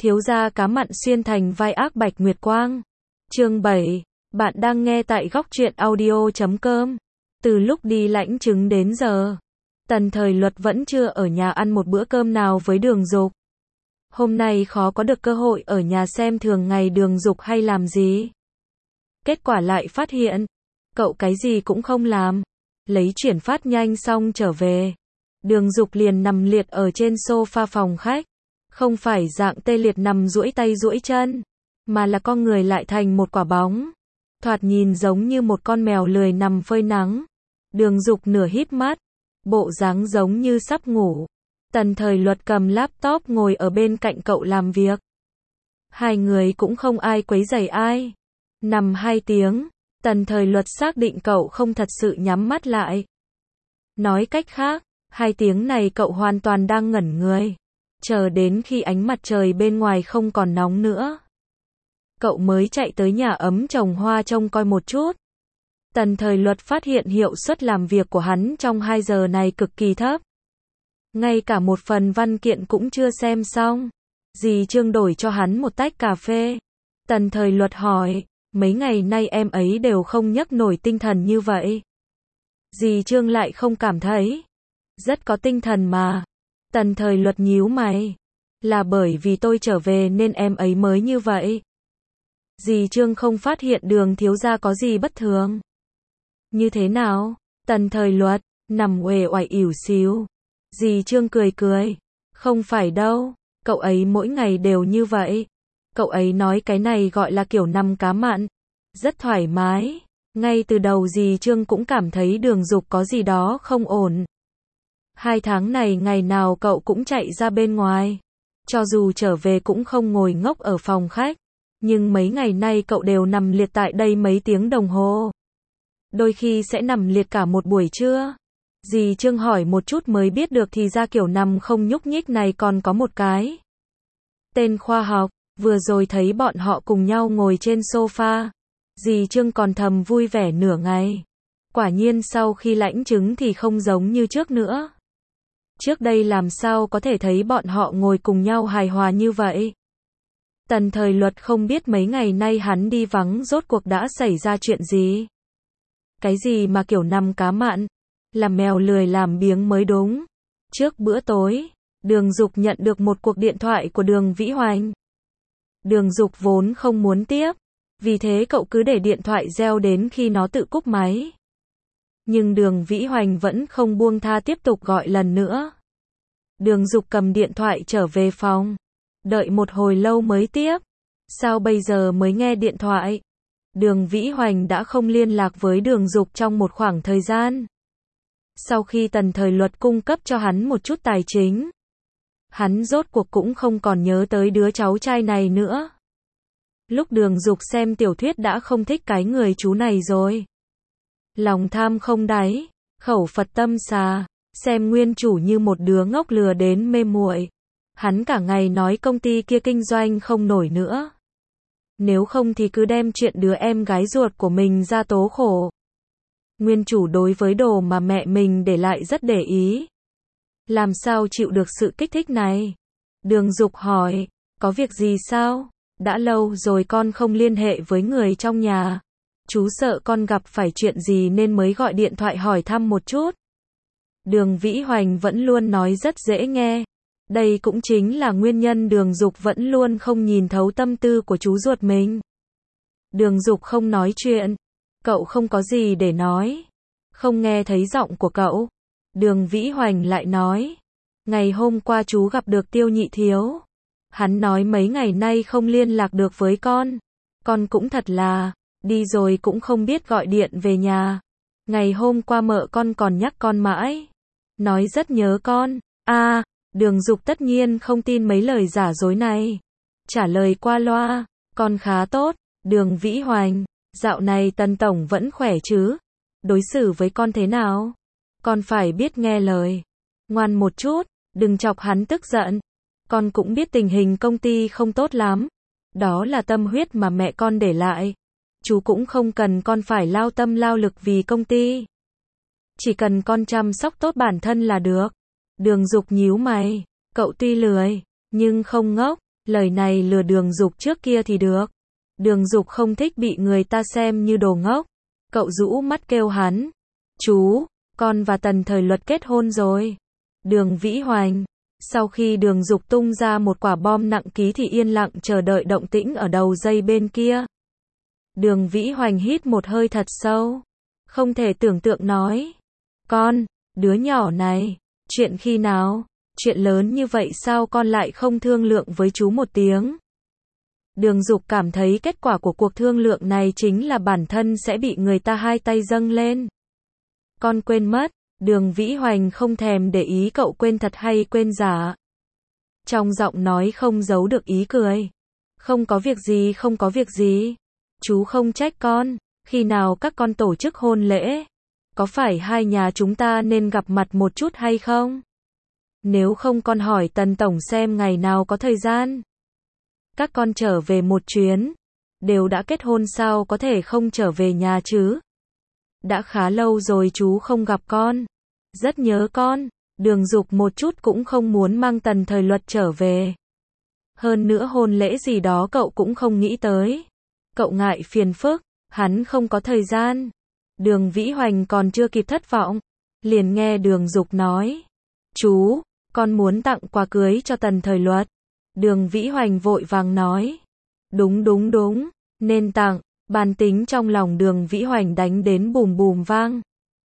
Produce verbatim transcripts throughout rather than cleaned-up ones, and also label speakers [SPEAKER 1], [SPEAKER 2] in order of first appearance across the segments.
[SPEAKER 1] Thiếu gia cá mặn xuyên thành vai ác Bạch Nguyệt Quang. Chương bảy. Bạn đang nghe tại góc truyện audio chấm com. Từ lúc đi lãnh chứng đến giờ, Tần Thời Luật vẫn chưa ở nhà ăn một bữa cơm nào với Đường Dục. Hôm nay khó có được cơ hội ở nhà xem thường ngày Đường Dục hay làm gì. Kết quả lại phát hiện, cậu cái gì cũng không làm. Lấy chuyển phát nhanh xong trở về, Đường Dục liền nằm liệt ở trên sofa phòng khách. Không phải dạng tê liệt nằm duỗi tay duỗi chân, mà là con người lại thành một quả bóng. Thoạt nhìn giống như một con mèo lười nằm phơi nắng. Đường Dục nửa híp mắt, bộ dáng giống như sắp ngủ. Tần Thời Luật cầm laptop ngồi ở bên cạnh cậu làm việc. Hai người cũng không ai quấy rầy ai. Nằm hai tiếng, Tần Thời Luật xác định cậu không thật sự nhắm mắt lại. Nói cách khác, hai tiếng này cậu hoàn toàn đang ngẩn người, chờ đến khi ánh mặt trời bên ngoài không còn nóng nữa, cậu mới chạy tới nhà ấm trồng hoa trông coi một chút. Tần Thời Luật phát hiện hiệu suất làm việc của hắn trong hai giờ này cực kỳ thấp. Ngay cả một phần văn kiện cũng chưa xem xong. Dì Trương đổi cho hắn một tách cà phê. Tần Thời Luật hỏi, mấy ngày nay em ấy đều không nhấc nổi tinh thần như vậy. Dì Trương lại không cảm thấy. Rất có tinh thần mà. Tần Thời Luật nhíu mày. Là bởi vì tôi trở về nên em ấy mới như vậy. Dì Trương không phát hiện Đường thiếu gia có gì bất thường. Như thế nào? Tần Thời Luật nằm uể oải ỉu xìu. Dì Trương cười cười. Không phải đâu, cậu ấy mỗi ngày đều như vậy. Cậu ấy nói cái này gọi là kiểu nằm cá mặn. Rất thoải mái. Ngay từ đầu dì Trương cũng cảm thấy Đường Dục có gì đó không ổn. Hai tháng này ngày nào cậu cũng chạy ra bên ngoài. Cho dù trở về cũng không ngồi ngốc ở phòng khách. Nhưng mấy ngày nay cậu đều nằm liệt tại đây mấy tiếng đồng hồ. Đôi khi sẽ nằm liệt cả một buổi trưa. Dì Trương hỏi một chút mới biết được thì ra kiểu nằm không nhúc nhích này còn có một cái tên khoa học. Vừa rồi thấy bọn họ cùng nhau ngồi trên sofa, dì Trương còn thầm vui vẻ nửa ngày. Quả nhiên sau khi lãnh chứng thì không giống như trước nữa. Trước đây làm sao có thể thấy bọn họ ngồi cùng nhau hài hòa như vậy. Tần Thời Luật không biết mấy ngày nay hắn đi vắng rốt cuộc đã xảy ra chuyện gì. Cái gì mà kiểu nằm cá mặn, là mèo lười làm biếng mới đúng. Trước bữa tối, Đường Dục nhận được một cuộc điện thoại của Đường Vĩ Hoành. Đường Dục vốn không muốn tiếp, vì thế cậu cứ để điện thoại reo đến khi nó tự cúp máy. Nhưng Đường Vĩ Hoành vẫn không buông tha tiếp tục gọi lần nữa. Đường Dục cầm điện thoại trở về phòng, đợi một hồi lâu mới tiếp. Sao bây giờ mới nghe điện thoại? Đường Vĩ Hoành đã không liên lạc với Đường Dục trong một khoảng thời gian. Sau khi Tần Thời Luật cung cấp cho hắn một chút tài chính, hắn rốt cuộc cũng không còn nhớ tới đứa cháu trai này nữa. Lúc Đường Dục xem tiểu thuyết đã không thích cái người chú này rồi. Lòng tham không đáy, khẩu Phật tâm xà, xem nguyên chủ như một đứa ngốc lừa đến mê muội. Hắn cả ngày nói công ty kia kinh doanh không nổi nữa. Nếu không thì cứ đem chuyện đứa em gái ruột của mình ra tố khổ. Nguyên chủ đối với đồ mà mẹ mình để lại rất để ý. Làm sao chịu được sự kích thích này? Đường Dục hỏi, có việc gì sao? Đã lâu rồi con không liên hệ với người trong nhà. Chú sợ con gặp phải chuyện gì nên mới gọi điện thoại hỏi thăm một chút. Đường Vĩ Hoành vẫn luôn nói rất dễ nghe. Đây cũng chính là nguyên nhân Đường Dục vẫn luôn không nhìn thấu tâm tư của chú ruột mình. Đường Dục không nói chuyện. Cậu không có gì để nói. Không nghe thấy giọng của cậu. Đường Vĩ Hoành lại nói. Ngày hôm qua chú gặp được Tiêu Nhị Thiếu. Hắn nói mấy ngày nay không liên lạc được với con. Con cũng thật là, đi rồi cũng không biết gọi điện về nhà. Ngày hôm qua mợ con còn nhắc con mãi. Nói rất nhớ con. a à, Đường Dục tất nhiên không tin mấy lời giả dối này. Trả lời qua loa, con khá tốt. Đường Vĩ Hoành, dạo này Tần Tổng vẫn khỏe chứ? Đối xử với con thế nào? Con phải biết nghe lời. Ngoan một chút, đừng chọc hắn tức giận. Con cũng biết tình hình công ty không tốt lắm. Đó là tâm huyết mà mẹ con để lại. Chú cũng không cần con phải lao tâm lao lực vì công ty. Chỉ cần con chăm sóc tốt bản thân là được. Đường Dục nhíu mày. Cậu tuy lười, nhưng không ngốc. Lời này lừa Đường Dục trước kia thì được. Đường Dục không thích bị người ta xem như đồ ngốc. Cậu rũ mắt kêu hắn. Chú, con và Tần Thời Luật kết hôn rồi. Đường Vĩ Hoành. Sau khi Đường Dục tung ra một quả bom nặng ký thì yên lặng chờ đợi động tĩnh ở đầu dây bên kia. Đường Vĩ Hoành hít một hơi thật sâu. Không thể tưởng tượng nói. Con, đứa nhỏ này, chuyện khi nào? Chuyện lớn như vậy sao con lại không thương lượng với chú một tiếng? Đường Dục cảm thấy kết quả của cuộc thương lượng này chính là bản thân sẽ bị người ta hai tay dâng lên. Con quên mất. Đường Vĩ Hoành không thèm để ý cậu quên thật hay quên giả. Trong giọng nói không giấu được ý cười. Không có việc gì, không có việc gì. Chú không trách con. Khi nào các con tổ chức hôn lễ? Có phải hai nhà chúng ta nên gặp mặt một chút hay không? Nếu không con hỏi Tần Tổng xem ngày nào có thời gian. Các con trở về một chuyến. Đều đã kết hôn sao có thể không trở về nhà chứ? Đã khá lâu rồi chú không gặp con. Rất nhớ con. Đường Dục một chút cũng không muốn mang Tần Thời Luật trở về. Hơn nữa hôn lễ gì đó cậu cũng không nghĩ tới. Cậu ngại phiền phức, hắn không có thời gian. Đường Vĩ Hoành còn chưa kịp thất vọng. Liền nghe Đường Dục nói. Chú, con muốn tặng quà cưới cho Tần Thời Luật. Đường Vĩ Hoành vội vàng nói. Đúng đúng đúng, nên tặng. Bàn tính trong lòng Đường Vĩ Hoành đánh đến bùm bùm vang.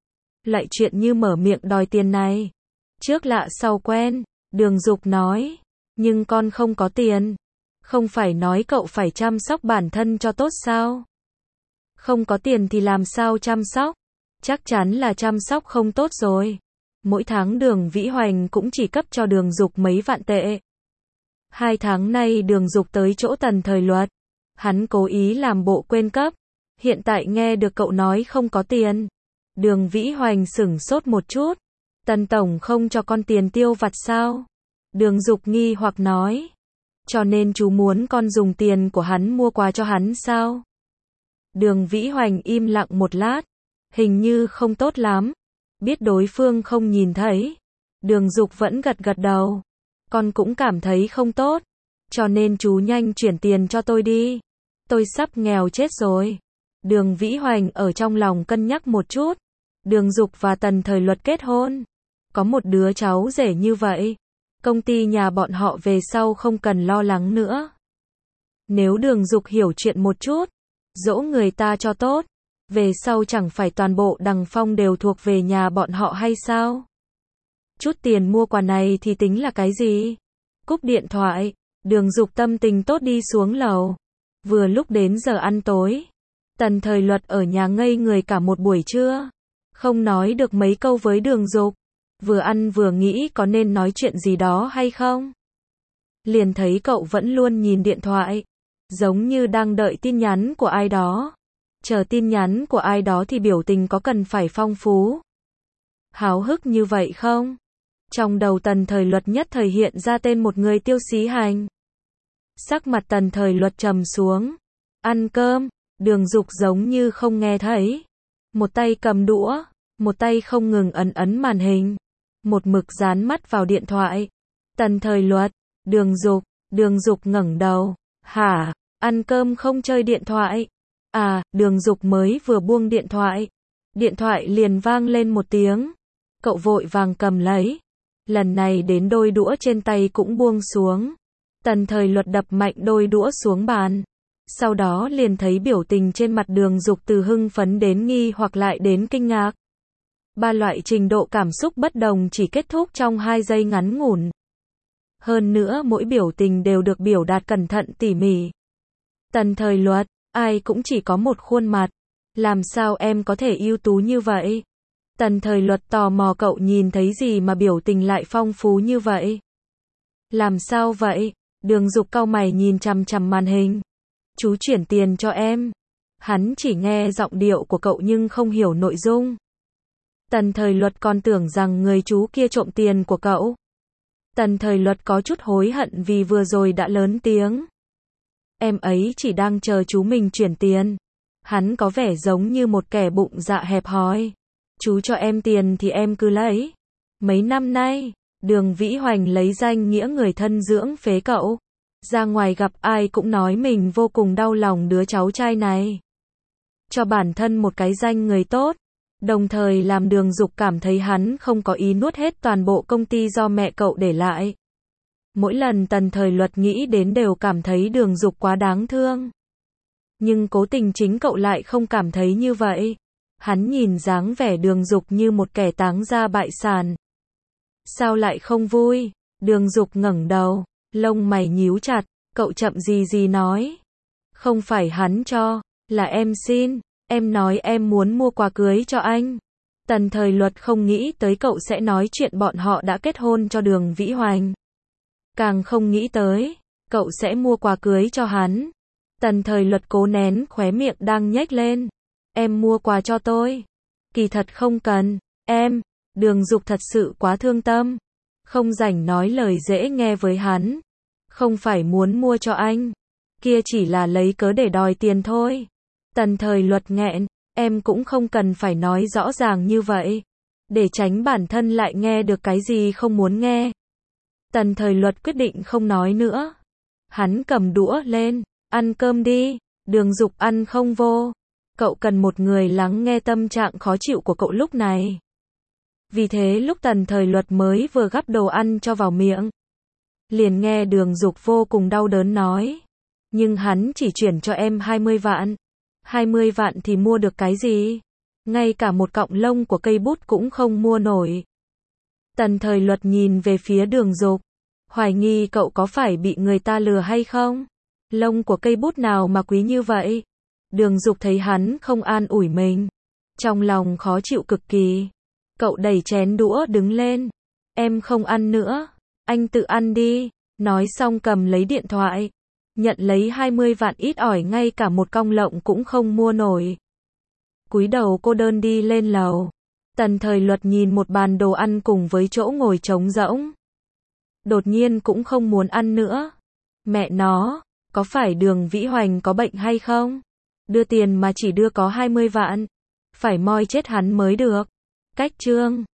[SPEAKER 1] Lại chuyện như mở miệng đòi tiền này. Trước lạ sau quen, Đường Dục nói. Nhưng con không có tiền. Không phải nói cậu phải chăm sóc bản thân cho tốt sao? Không có tiền thì làm sao chăm sóc? Chắc chắn là chăm sóc không tốt rồi. Mỗi tháng Đường Vĩ Hoành cũng chỉ cấp cho Đường Dục mấy vạn tệ. Hai tháng nay Đường Dục tới chỗ Tần Thời Luật. Hắn cố ý làm bộ quên cấp. Hiện tại nghe được cậu nói không có tiền. Đường Vĩ Hoành sửng sốt một chút. Tần Tổng không cho con tiền tiêu vặt sao? Đường Dục nghi hoặc nói. Cho nên chú muốn con dùng tiền của hắn mua quà cho hắn sao? Đường Vĩ Hoành im lặng một lát. Hình như không tốt lắm. Biết đối phương không nhìn thấy. Đường Dục vẫn gật gật đầu. Con cũng cảm thấy không tốt. Cho nên chú nhanh chuyển tiền cho tôi đi. Tôi sắp nghèo chết rồi. Đường Vĩ Hoành ở trong lòng cân nhắc một chút. Đường Dục và Tần Thời Luật kết hôn. Có một đứa cháu rể như vậy. Công ty nhà bọn họ về sau không cần lo lắng nữa. Nếu Đường Dục hiểu chuyện một chút. Dỗ người ta cho tốt. Về sau chẳng phải toàn bộ Đằng Phong đều thuộc về nhà bọn họ hay sao? Chút tiền mua quà này thì tính là cái gì? Cúp điện thoại. Đường Dục tâm tình tốt đi xuống lầu. Vừa lúc đến giờ ăn tối. Tần Thời Luật ở nhà ngây người cả một buổi trưa. Không nói được mấy câu với Đường Dục. Vừa ăn vừa nghĩ có nên nói chuyện gì đó hay không. Liền thấy cậu vẫn luôn nhìn điện thoại. Giống như đang đợi tin nhắn của ai đó. Chờ tin nhắn của ai đó thì biểu tình có cần phải phong phú. Háo hức như vậy không? Trong đầu Tần Thời Luật nhất thời hiện ra tên một người Tiêu Xí Hành. Sắc mặt Tần Thời Luật trầm xuống. Ăn cơm. Đường Dục giống như không nghe thấy. Một tay cầm đũa. Một tay không ngừng ấn ấn màn hình. Một mực dán mắt vào điện thoại. Tần Thời Luật. Đường Dục. Đường Dục ngẩng đầu. Hả? Ăn cơm không chơi điện thoại? À, Đường Dục mới vừa buông điện thoại. Điện thoại liền vang lên một tiếng. Cậu vội vàng cầm lấy. Lần này đến đôi đũa trên tay cũng buông xuống. Tần Thời Luật đập mạnh đôi đũa xuống bàn. Sau đó liền thấy biểu tình trên mặt Đường Dục từ hưng phấn đến nghi hoặc lại đến kinh ngạc. Ba loại trình độ cảm xúc bất đồng chỉ kết thúc trong hai giây ngắn ngủn. Hơn nữa mỗi biểu tình đều được biểu đạt cẩn thận tỉ mỉ. Tần Thời Luật, ai cũng chỉ có một khuôn mặt. Làm sao em có thể ưu tú như vậy? Tần Thời Luật tò mò cậu nhìn thấy gì mà biểu tình lại phong phú như vậy? Làm sao vậy? Đường Dục cau mày nhìn chằm chằm màn hình. Chú chuyển tiền cho em. Hắn chỉ nghe giọng điệu của cậu nhưng không hiểu nội dung. Tần Thời Luật còn tưởng rằng người chú kia trộm tiền của cậu. Tần Thời Luật có chút hối hận vì vừa rồi đã lớn tiếng. Em ấy chỉ đang chờ chú mình chuyển tiền. Hắn có vẻ giống như một kẻ bụng dạ hẹp hòi. Chú cho em tiền thì em cứ lấy. Mấy năm nay, Đường Vĩ Hoành lấy danh nghĩa người thân dưỡng phế cậu. Ra ngoài gặp ai cũng nói mình vô cùng đau lòng đứa cháu trai này. Cho bản thân một cái danh người tốt, đồng thời làm Đường Dục cảm thấy hắn không có ý nuốt hết toàn bộ công ty do mẹ cậu để lại. Mỗi lần Tần Thời Luật nghĩ đến đều cảm thấy Đường Dục quá đáng thương. Nhưng cố tình chính cậu lại không cảm thấy như vậy. Hắn nhìn dáng vẻ Đường Dục như một kẻ táng ra bại sản. Sao lại không vui? Đường Dục ngẩng đầu, lông mày nhíu chặt, cậu chậm gì gì nói. Không phải hắn cho, là em xin, em nói em muốn mua quà cưới cho anh. Tần Thời Luật không nghĩ tới cậu sẽ nói chuyện bọn họ đã kết hôn cho Đường Vĩ Hoành. Càng không nghĩ tới, cậu sẽ mua quà cưới cho hắn. Tần Thời Luật cố nén khóe miệng đang nhếch lên. Em mua quà cho tôi. Kỳ thật không cần, em. Đường Dục thật sự quá thương tâm. Không rảnh nói lời dễ nghe với hắn. Không phải muốn mua cho anh. Kia chỉ là lấy cớ để đòi tiền thôi. Tần Thời Luật nghẹn. Em cũng không cần phải nói rõ ràng như vậy. Để tránh bản thân lại nghe được cái gì không muốn nghe. Tần Thời Luật quyết định không nói nữa. Hắn cầm đũa lên. Ăn cơm đi. Đường Dục ăn không vô. Cậu cần một người lắng nghe tâm trạng khó chịu của cậu lúc này. Vì thế lúc Tần Thời Luật mới vừa gắp đồ ăn cho vào miệng, liền nghe Đường Dục vô cùng đau đớn nói. Nhưng hắn chỉ chuyển cho em hai mươi vạn. hai mươi vạn thì mua được cái gì? Ngay cả một cọng lông của cây bút cũng không mua nổi. Tần Thời Luật nhìn về phía Đường Dục, hoài nghi cậu có phải bị người ta lừa hay không? Lông của cây bút nào mà quý như vậy? Đường Dục thấy hắn không an ủi mình, trong lòng khó chịu cực kỳ. Cậu đẩy chén đũa đứng lên. Em không ăn nữa, anh tự ăn đi. Nói xong cầm lấy điện thoại, nhận lấy hai mươi vạn ít ỏi ngay cả một cong lộng cũng không mua nổi. Cúi đầu cô đơn đi lên lầu. Tần Thời Luật nhìn một bàn đồ ăn cùng với chỗ ngồi trống rỗng. Đột nhiên cũng không muốn ăn nữa. Mẹ nó, có phải Đường Vĩ Hoành có bệnh hay không? Đưa tiền mà chỉ đưa có hai mươi vạn. Phải moi chết hắn mới được. Cách chương